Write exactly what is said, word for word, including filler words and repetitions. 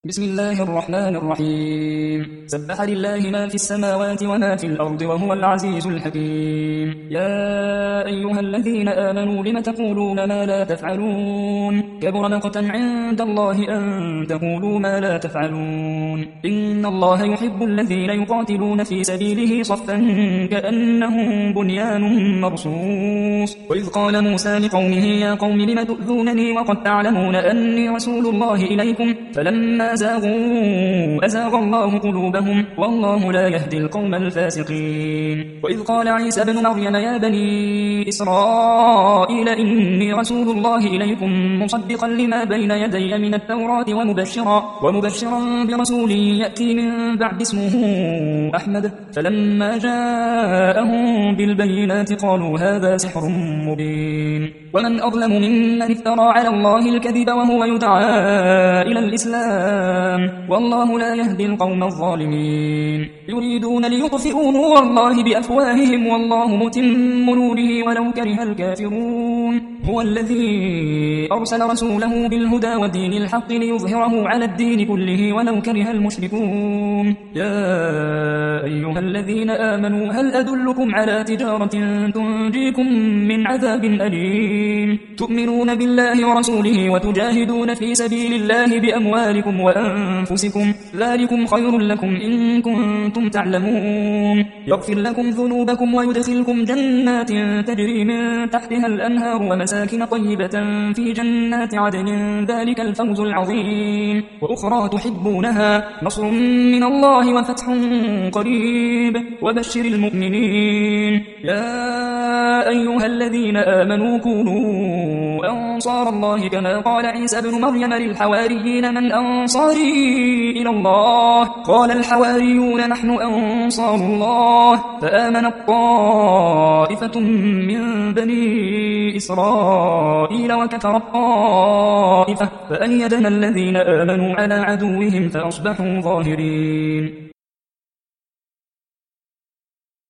بسم الله الرحمن الرحيم. سبح لله ما في السماوات وما في الأرض وهو العزيز الحكيم. يا أيها الذين آمنوا لم تقولون ما لا تفعلون كبر مقتا عند الله أن تقولوا ما لا تفعلون. إن الله يحب الذين يقاتلون في سبيله صفا كأنهم بنيان مرصوص. وإذ قال موسى لقومه يا قوم لم تؤذونني وقد تعلمون أني رسول الله إليكم فلما زاغوا أزاغ الله قلوبهم والله لا يهدي القوم الفاسقين. وإذ قال عيسى بن مريم يا بني إسرائيل إني رسول الله إليكم مصدقا لما بين يدي من التوراة ومبشرا, ومبشرا برسول يأتي من بعد اسمه أحمد. فلما جاءهم بالبينات قالوا هذا سحر مبين. ومن أظلم ممن افترى على الله الكذب وهو يدعى إلى الإسلام والله لا يهدي القوم الظالمين. يريدون ليطفئوا نور الله بأفواههم والله متم نوره ولو كره الكافرون. هو الذي أرسل رسوله بالهدى ودين الحق ليظهره على الدين كله ولو كره المشركون. يا أيها الذين آمنوا هل أدلكم على تجارة تنجيكم من عذاب أليم تؤمنون بالله ورسوله وتجاهدون في سبيل الله بأموالكم وأنفسكم ذلكم خير لكم إن كنتم تعلمون. يغفر لكم ذنوبكم ويدخلكم جنات تجري من تحتها الأنهار ومساكن طيبة في جنات عدن ذلك الفوز العظيم. وأخرى تحبونها نصر من الله وفتح قريب وبشر المؤمنين. يا أيها الذين آمنوا كونوا أنصار الله كما قال عيسى بن مريم للحواريين من أنصاري إلى الله قال الحواريون نحن أنصار الله. فآمنت طائفة من بني إسرائيل وكفرت طائفة فأيدنا الذين آمنوا على عدوهم فأصبحوا ظاهرين.